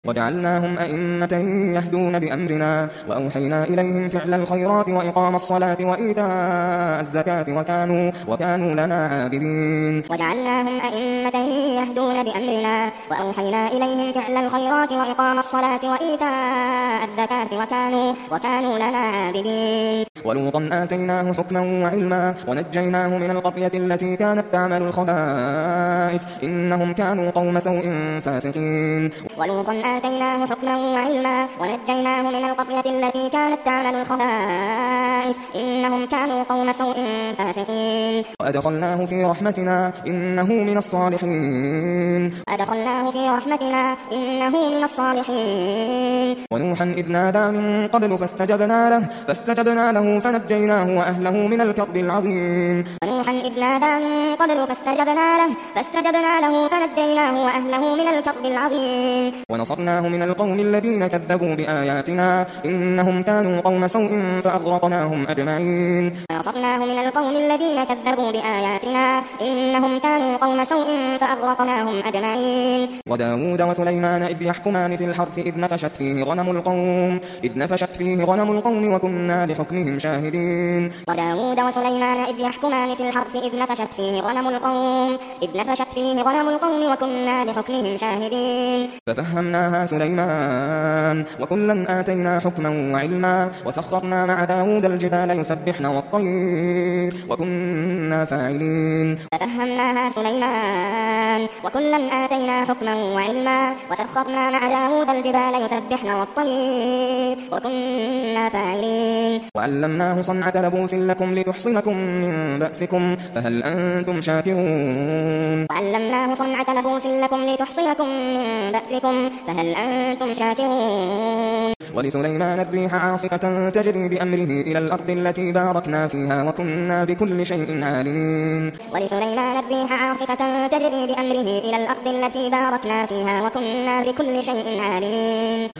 وجعلناهم أئمة يهدون بأمرنا وأوحينا إليهم فعل الخيرات وإقام الصلاة وإيتاء الزكاة وكانوا لنا عابدين. وجعلناهم أئمة يهدون بأمرنا وأوحينا إليهم فعل الخيرات وإقام الصلاة وإيتاء الزكاة وكانوا لنا عابدين. ولوطا آتيناه حكما وعلما ونجيناه من القرية التي كانت تعمل الخبائث إنهم كانوا قوم سوء فاسقين. ولوطا آتيناه حكما وعلما ونجيناه من القرية التي كانت تعمل الخبائث إنهم كانوا قوم سوء فاسقين. وأدخلناه في رحمتنا إنه من الصالحين. ونوحا إذ نادى من قبل فاستجبنا له فنجيناه وأهله من الكرب العظيم. ونصرناه من القوم الذين كذبوا بآياتنا إنهم كانوا قوم سوء فأغرقناهم أجمعين. وداود وسليمان إذ يحكمان في الحرث إذ نفشت فيه غنم القوم وكنا لحكمهم شاهدين. ففهمناها سليمان وكلا آتينا حكما وعلما وسخرنا مع داود الجبال يسبحن والطير وكنا فاعلين. وعلمناه صنعة لبوس لكم لتحصنكم من بأسكم فهل أنتم شاكرون. ولسليمان الريح عاصفة تجري بأمره إلى الأرض التي باركنا فيها وكنا بكل شيء عالمين.